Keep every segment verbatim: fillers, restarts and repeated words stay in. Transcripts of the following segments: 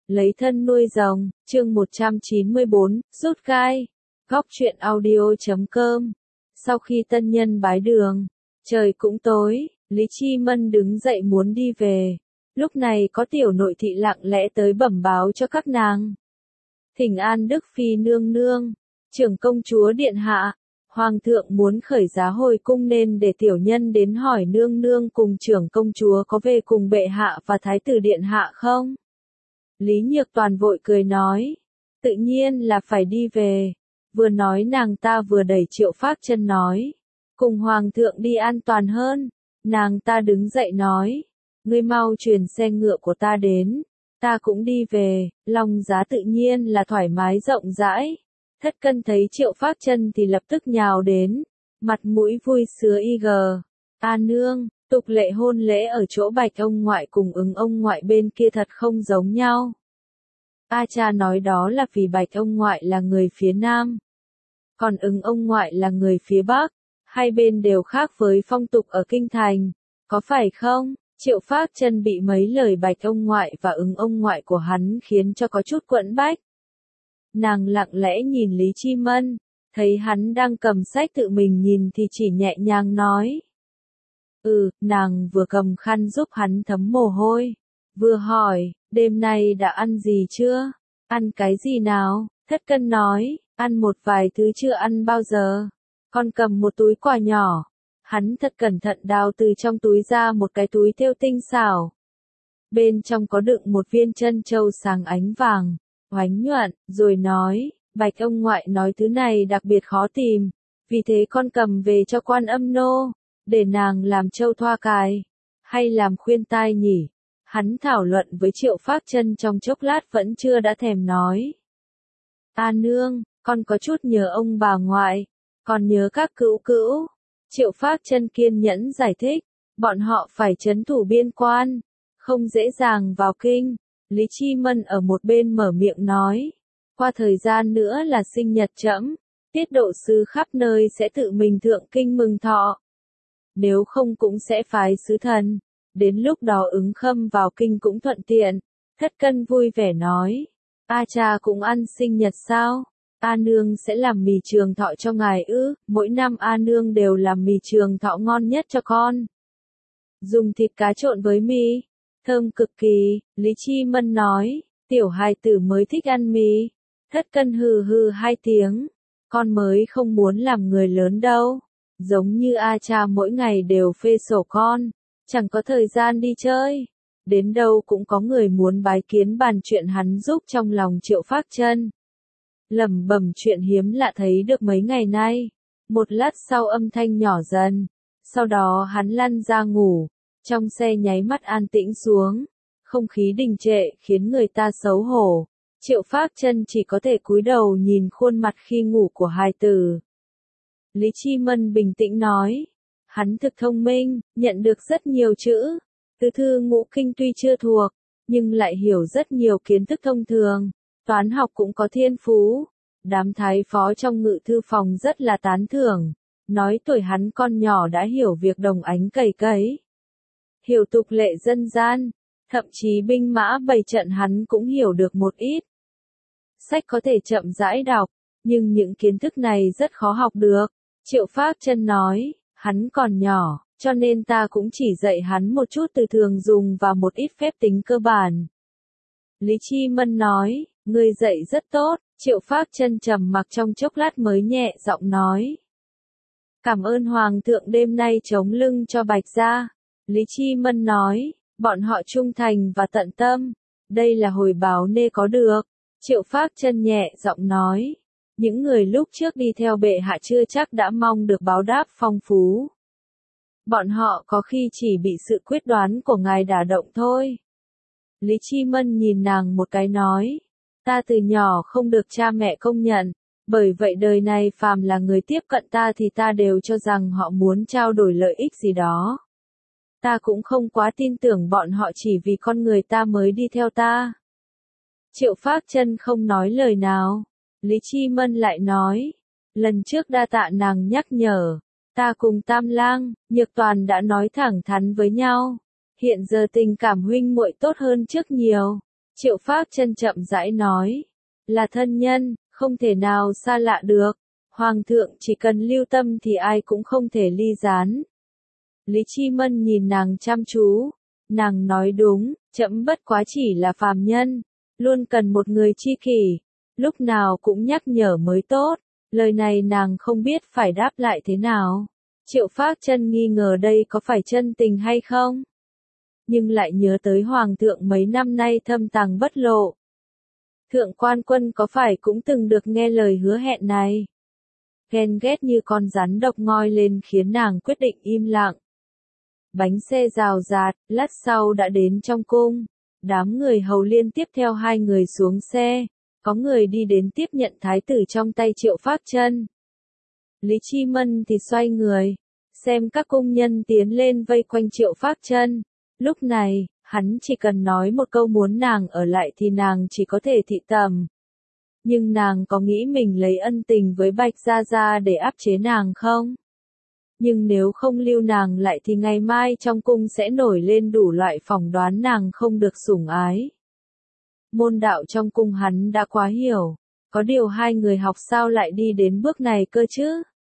lấy thân nuôi rồng, chương một trăm chín mươi bốn, rút gai, góc truyện audio chấm com. Sau khi tân nhân bái đường, trời cũng tối, Lý Chi Mân đứng dậy muốn đi về. Lúc này có tiểu nội thị lặng lẽ tới bẩm báo cho các nàng. Thỉnh an Đức Phi nương nương, trưởng công chúa điện hạ, Hoàng thượng muốn khởi giá hồi cung nên để tiểu nhân đến hỏi nương nương cùng trưởng công chúa có về cùng bệ hạ và thái tử điện hạ không? Lý Nhược Toàn vội cười nói, tự nhiên là phải đi về. Vừa nói nàng ta vừa đẩy Triệu Phác Chân nói, cùng Hoàng thượng đi an toàn hơn. Nàng ta đứng dậy nói, ngươi mau truyền xe ngựa của ta đến, ta cũng đi về. Lòng giá tự nhiên là thoải mái rộng rãi. Thất Cân thấy Triệu Phác Chân thì lập tức nhào đến, mặt mũi vui sứa y gờ. A nương, tục lệ hôn lễ ở chỗ Bạch ông ngoại cùng Ứng ông ngoại bên kia thật không giống nhau. A cha nói đó là vì Bạch ông ngoại là người phía Nam, còn Ứng ông ngoại là người phía Bắc, hai bên đều khác với phong tục ở kinh thành, có phải không? Triệu Phác Chân bị mấy lời Bạch ông ngoại và Ứng ông ngoại của hắn khiến cho có chút quẫn bách. Nàng lặng lẽ nhìn Lý Chi Mân, thấy hắn đang cầm sách tự mình nhìn thì chỉ nhẹ nhàng nói. Ừ, nàng vừa cầm khăn giúp hắn thấm mồ hôi, vừa hỏi, đêm nay đã ăn gì chưa? Ăn cái gì nào? Thất Cân nói, ăn một vài thứ chưa ăn bao giờ. Con cầm một túi quà nhỏ. Hắn thật cẩn thận đào từ trong túi ra một cái túi thêu tinh xảo. Bên trong có đựng một viên trân châu sáng ánh vàng, oánh nhuận, rồi nói, Bạch ông ngoại nói thứ này đặc biệt khó tìm, vì thế con cầm về cho Quan Âm nô, để nàng làm châu thoa cài, hay làm khuyên tai nhỉ? Hắn thảo luận với Triệu Phác Chân trong chốc lát vẫn chưa đã thèm nói. A nương, con có chút nhớ ông bà ngoại, còn nhớ các cữu cữu. Triệu Phác Chân kiên nhẫn giải thích, bọn họ phải trấn thủ biên quan, không dễ dàng vào kinh. Lý Chi Mân ở một bên mở miệng nói, qua thời gian nữa là sinh nhật trẫm, tiết độ sứ khắp nơi sẽ tự mình thượng kinh mừng thọ. Nếu không cũng sẽ phái sứ thần, đến lúc đó Ứng Khâm vào kinh cũng thuận tiện. Thất Cân vui vẻ nói, A cha cũng ăn sinh nhật sao? A nương sẽ làm mì trường thọ cho ngài ư? Mỗi năm A nương đều làm mì trường thọ ngon nhất cho con. Dùng thịt cá trộn với mì, thơm cực kỳ. Lý Chi Mân nói, tiểu hài tử mới thích ăn mì. Thất Cân hừ hừ hai tiếng, con mới không muốn làm người lớn đâu. Giống như A cha mỗi ngày đều phê sổ con, chẳng có thời gian đi chơi. Đến đâu cũng có người muốn bái kiến bàn chuyện hắn giúp trong lòng Triệu Phác Chân. Lẩm bẩm chuyện hiếm lạ thấy được mấy ngày nay. Một lát sau âm thanh nhỏ dần, sau đó hắn lăn ra ngủ. Trong xe nháy mắt an tĩnh xuống, không khí đình trệ khiến người ta xấu hổ. Triệu Phác Chân chỉ có thể cúi đầu nhìn khuôn mặt khi ngủ của hài tử. Lý Chi Mân bình tĩnh nói, hắn thực thông minh, nhận được rất nhiều chữ. Từ thư ngũ kinh tuy chưa thuộc, nhưng lại hiểu rất nhiều kiến thức thông thường. Toán học cũng có thiên phú. Đám thái phó trong ngự thư phòng rất là tán thưởng, nói tuổi hắn con nhỏ đã hiểu việc đồng ánh cày cấy, hiểu tục lệ dân gian, thậm chí binh mã bày trận hắn cũng hiểu được một ít. Sách có thể chậm rãi đọc, nhưng những kiến thức này rất khó học được. Triệu Phác Chân nói, hắn còn nhỏ, cho nên ta cũng chỉ dạy hắn một chút từ thường dùng và một ít phép tính cơ bản. Lý Chi Mân nói, ngươi dạy rất tốt. Triệu Phác Chân trầm mặc trong chốc lát mới nhẹ giọng nói, cảm ơn Hoàng thượng đêm nay chống lưng cho Bạch gia. Lý Chi Mân nói, bọn họ trung thành và tận tâm, đây là hồi báo nê có được. Triệu Phác Chân nhẹ giọng nói, những người lúc trước đi theo bệ hạ chưa chắc đã mong được báo đáp phong phú. Bọn họ có khi chỉ bị sự quyết đoán của ngài đả động thôi. Lý Chi Mân nhìn nàng một cái nói, ta từ nhỏ không được cha mẹ công nhận, bởi vậy đời này phàm là người tiếp cận ta thì ta đều cho rằng họ muốn trao đổi lợi ích gì đó. Ta cũng không quá tin tưởng bọn họ chỉ vì con người ta mới đi theo ta. Triệu Phác Chân không nói lời nào. Lý Chi Mân lại nói, lần trước đa tạ nàng nhắc nhở, ta cùng Tam Lang, Nhược Toàn đã nói thẳng thắn với nhau. Hiện giờ tình cảm huynh muội tốt hơn trước nhiều. Triệu Phác Chân chậm rãi nói, là thân nhân, không thể nào xa lạ được. Hoàng thượng chỉ cần lưu tâm thì ai cũng không thể ly gián. Lý Chi Mân nhìn nàng chăm chú. Nàng nói đúng, trẫm bất quá chỉ là phàm nhân, luôn cần một người tri kỷ, lúc nào cũng nhắc nhở mới tốt. Lời này nàng không biết phải đáp lại thế nào. Triệu Phác Chân nghi ngờ đây có phải chân tình hay không, nhưng lại nhớ tới Hoàng thượng mấy năm nay thâm tàng bất lộ. Thượng Quan Quân có phải cũng từng được nghe lời hứa hẹn này? Ghen ghét như con rắn độc ngoi lên khiến nàng quyết định im lặng. Bánh xe rào rạt, lát sau đã đến trong cung. Đám người hầu liên tiếp theo hai người xuống xe. Có người đi đến tiếp nhận thái tử trong tay Triệu Phác Chân. Lý Chi Mân thì xoay người, xem các cung nhân tiến lên vây quanh Triệu Phác Chân. Lúc này, hắn chỉ cần nói một câu muốn nàng ở lại thì nàng chỉ có thể thị tầm. Nhưng nàng có nghĩ mình lấy ân tình với Bạch Gia Gia để áp chế nàng không? Nhưng nếu không lưu nàng lại thì ngày mai trong cung sẽ nổi lên đủ loại phỏng đoán nàng không được sủng ái. Môn đạo trong cung hắn đã quá hiểu, có điều hai người học sao lại đi đến bước này cơ chứ?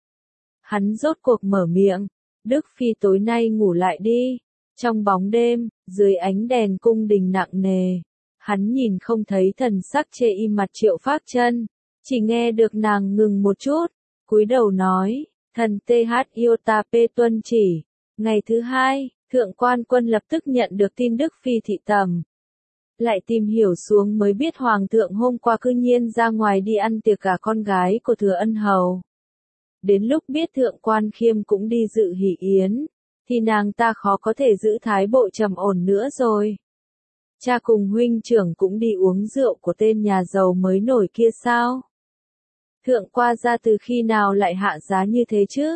Hắn rốt cuộc mở miệng, Đức Phi tối nay ngủ lại đi. Trong bóng đêm, dưới ánh đèn cung đình nặng nề, hắn nhìn không thấy thần sắc chê im mặt Triệu Phác Chân, chỉ nghe được nàng ngừng một chút, cúi đầu nói, thần tê hát iota p tuân chỉ. Ngày thứ hai, Thượng Quan Quân lập tức nhận được tin Đức Phi thị tầm. Lại tìm hiểu xuống mới biết Hoàng thượng hôm qua cư nhiên ra ngoài đi ăn tiệc cả con gái của Thừa Ân Hầu. Đến lúc biết Thượng Quan Khiêm cũng đi dự hỷ yến, thì nàng ta khó có thể giữ thái bộ trầm ổn nữa rồi. Cha cùng huynh trưởng cũng đi uống rượu của tên nhà giàu mới nổi kia sao? Thượng qua gia từ khi nào lại hạ giá như thế chứ?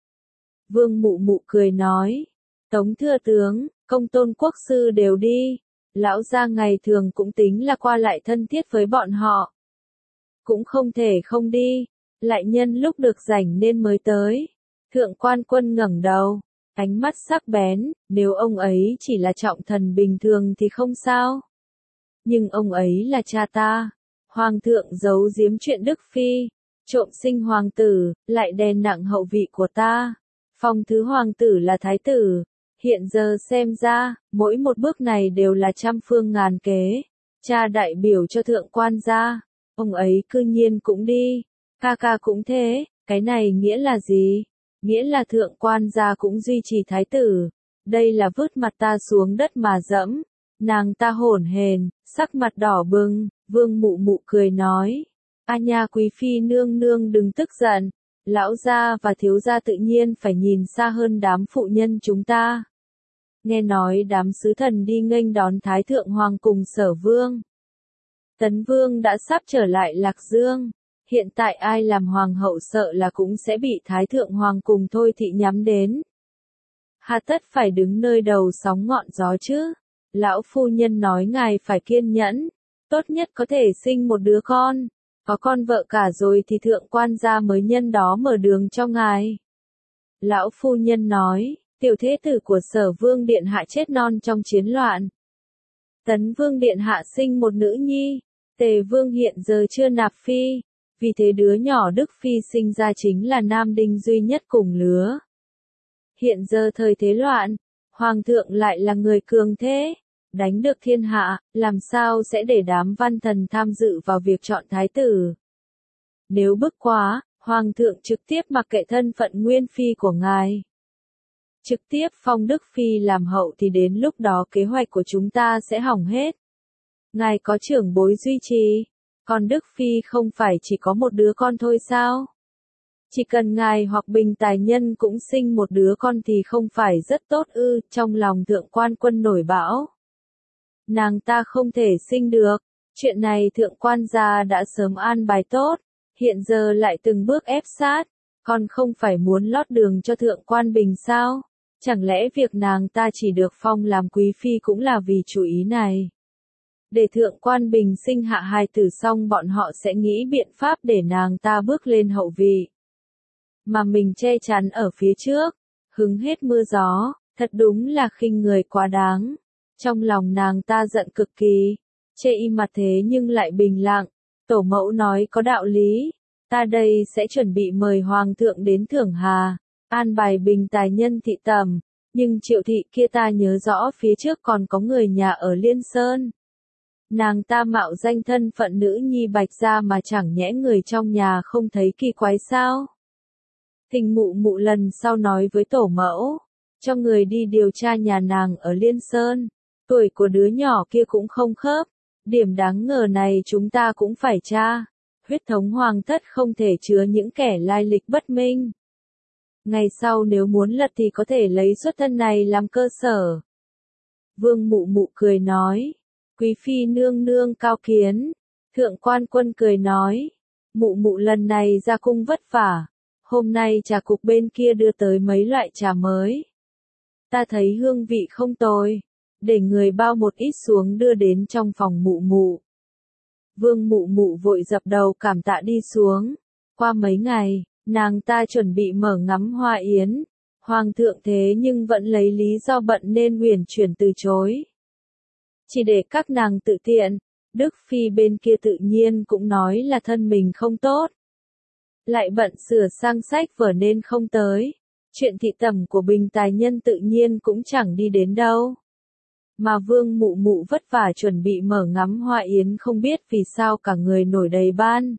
Vương Mụ Mụ cười nói, Tống thừa tướng, Công Tôn quốc sư đều đi, lão gia ngày thường cũng tính là qua lại thân thiết với bọn họ. Cũng không thể không đi, lại nhân lúc được rảnh nên mới tới. Thượng Quan Quân ngẩng đầu, ánh mắt sắc bén, nếu ông ấy chỉ là trọng thần bình thường thì không sao. Nhưng ông ấy là cha ta. Hoàng thượng giấu giếm chuyện Đức Phi, trộm sinh hoàng tử, lại đè nặng hậu vị của ta. Phong thứ hoàng tử là thái tử. Hiện giờ xem ra, mỗi một bước này đều là trăm phương ngàn kế. Cha đại biểu cho thượng quan gia, ông ấy cư nhiên cũng đi. Ca ca cũng thế, cái này nghĩa là gì? Nghĩa là thượng quan gia cũng duy trì thái tử. Đây là vứt mặt ta xuống đất mà dẫm. Nàng ta hổn hển, sắc mặt đỏ bừng. Vương Mụ Mụ cười nói, a nha quý phi nương nương đừng tức giận. Lão gia và thiếu gia tự nhiên phải nhìn xa hơn đám phụ nhân chúng ta. Nghe nói đám sứ thần đi nghênh đón Thái Thượng Hoàng cùng Sở Vương. Tấn Vương đã sắp trở lại Lạc Dương. Hiện tại ai làm hoàng hậu sợ là cũng sẽ bị Thái Thượng Hoàng cùng Thôi Thị nhắm đến. Hà tất phải đứng nơi đầu sóng ngọn gió chứ. Lão phu nhân nói ngài phải kiên nhẫn. Tốt nhất có thể sinh một đứa con. Có con vợ cả rồi thì thượng quan gia mới nhân đó mở đường cho ngài. Lão phu nhân nói, tiểu thế tử của Sở Vương Điện Hạ chết non trong chiến loạn. Tấn Vương Điện Hạ sinh một nữ nhi. Tề Vương hiện giờ chưa nạp phi. Vì thế đứa nhỏ Đức Phi sinh ra chính là nam đinh duy nhất cùng lứa. Hiện giờ thời thế loạn, Hoàng thượng lại là người cường thế, đánh được thiên hạ, làm sao sẽ để đám văn thần tham dự vào việc chọn thái tử. Nếu bức quá, Hoàng thượng trực tiếp mặc kệ thân phận nguyên phi của ngài. Trực tiếp phong Đức Phi làm hậu thì đến lúc đó kế hoạch của chúng ta sẽ hỏng hết. Ngài có trưởng bối duy trì, còn Đức Phi không phải chỉ có một đứa con thôi sao? Chỉ cần ngài hoặc Bình Tài Nhân cũng sinh một đứa con thì không phải rất tốt ư? Trong lòng Thượng Quan Quân nổi bão. Nàng ta không thể sinh được, chuyện này thượng quan gia đã sớm an bài tốt, hiện giờ lại từng bước ép sát, còn không phải muốn lót đường cho thượng quan Bình sao? Chẳng lẽ việc nàng ta chỉ được phong làm quý phi cũng là vì chủ ý này? Để thượng quan Bình sinh hạ hài tử xong bọn họ sẽ nghĩ biện pháp để nàng ta bước lên hậu vị. Mà mình che chắn ở phía trước, hứng hết mưa gió, thật đúng là khinh người quá đáng. Trong lòng nàng ta giận cực kỳ, Chê y mặt thế nhưng lại bình lặng, tổ mẫu nói có đạo lý, ta đây sẽ chuẩn bị mời hoàng thượng đến thưởng hà, an bài bình tài nhân thị tầm, nhưng Triệu thị kia ta nhớ rõ phía trước còn có người nhà ở Liên Sơn. Nàng ta mạo danh thân phận nữ nhi Bạch gia mà chẳng nhẽ người trong nhà không thấy kỳ quái sao? Thình mụ mụ lần sau nói với tổ mẫu, cho người đi điều tra nhà nàng ở Liên Sơn, tuổi của đứa nhỏ kia cũng không khớp, điểm đáng ngờ này chúng ta cũng phải tra, huyết thống hoàng thất không thể chứa những kẻ lai lịch bất minh. Ngày sau nếu muốn lật thì có thể lấy xuất thân này làm cơ sở. Vương mụ mụ cười nói, quý phi nương nương cao kiến, thượng quan quân cười nói, mụ mụ lần này ra cung vất vả, hôm nay trà cục bên kia đưa tới mấy loại trà mới. Ta thấy hương vị không tồi, để người bao một ít xuống đưa đến trong phòng mụ mụ. Vương mụ mụ vội dập đầu cảm tạ đi xuống, qua mấy ngày, nàng ta chuẩn bị mở ngắm hoa yến, hoàng thượng thế nhưng vẫn lấy lý do bận nên uyển chuyển từ chối. Chỉ để các nàng tự tiện, Đức Phi bên kia tự nhiên cũng nói là thân mình không tốt. Lại bận sửa sang sách vở nên không tới, chuyện thị tẩm của bình tài nhân tự nhiên cũng chẳng đi đến đâu. Mà vương mụ mụ vất vả chuẩn bị mở ngắm hoa yến không biết vì sao cả người nổi đầy ban.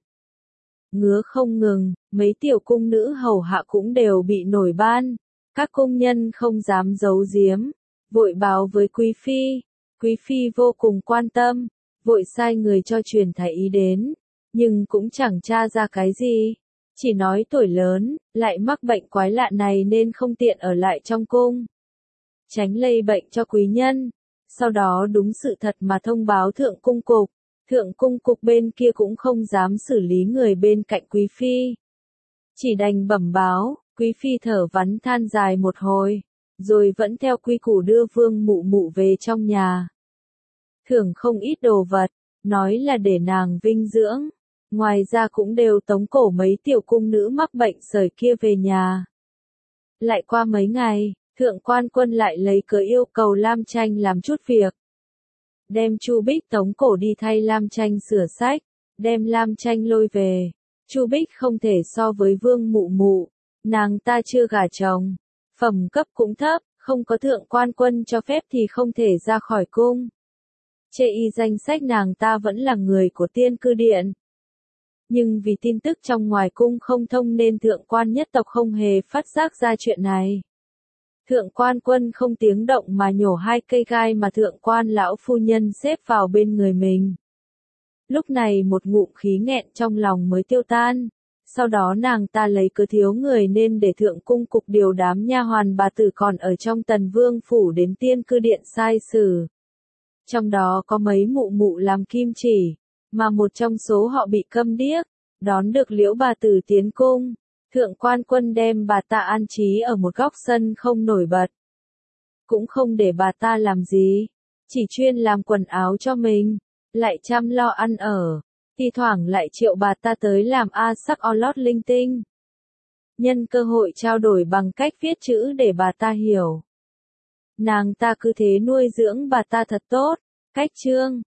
Ngứa không ngừng, mấy tiểu cung nữ hầu hạ cũng đều bị nổi ban, các cung nhân không dám giấu giếm, vội báo với quý phi, quý phi vô cùng quan tâm, vội sai người cho truyền thái y đến, nhưng cũng chẳng tra ra cái gì, chỉ nói tuổi lớn, lại mắc bệnh quái lạ này nên không tiện ở lại trong cung, tránh lây bệnh cho quý nhân. Sau đó đúng sự thật mà thông báo thượng cung cục, thượng cung cục bên kia cũng không dám xử lý người bên cạnh quý phi. Chỉ đành bẩm báo, quý phi thở vắn than dài một hồi, rồi vẫn theo quy củ đưa vương mụ mụ về trong nhà. Thưởng không ít đồ vật, nói là để nàng vinh dưỡng, ngoài ra cũng đều tống cổ mấy tiểu cung nữ mắc bệnh sởi kia về nhà. Lại qua mấy ngày, thượng quan quân lại lấy cớ yêu cầu Lam Tranh làm chút việc. Đem Chu Bích tống cổ đi thay Lam Tranh sửa sách, đem Lam Tranh lôi về. Chu Bích không thể so với vương mụ mụ, nàng ta chưa gả chồng, phẩm cấp cũng thấp, không có thượng quan quân cho phép thì không thể ra khỏi cung. Chê y danh sách nàng ta vẫn là người của Tiên Cư Điện. Nhưng vì tin tức trong ngoài cung không thông nên thượng quan nhất tộc không hề phát giác ra chuyện này. Thượng quan quân không tiếng động mà nhổ hai cây gai mà thượng quan lão phu nhân xếp vào bên người mình. Lúc này một ngụm khí nghẹn trong lòng mới tiêu tan, sau đó nàng ta lấy cớ thiếu người nên để thượng cung cục điều đám nha hoàn bà tử còn ở trong Tần Vương phủ đến Tiên Cư Điện sai xử. Trong đó có mấy mụ mụ làm kim chỉ, mà một trong số họ bị câm điếc, đón được Liễu bà tử tiến cung. Thượng quan quân đem bà ta an trí ở một góc sân không nổi bật. Cũng không để bà ta làm gì, chỉ chuyên làm quần áo cho mình, lại chăm lo ăn ở, thi thoảng lại triệu bà ta tới làm a sắc o lót linh tinh. Nhân cơ hội trao đổi bằng cách viết chữ để bà ta hiểu. Nàng ta cứ thế nuôi dưỡng bà ta thật tốt, cách chương.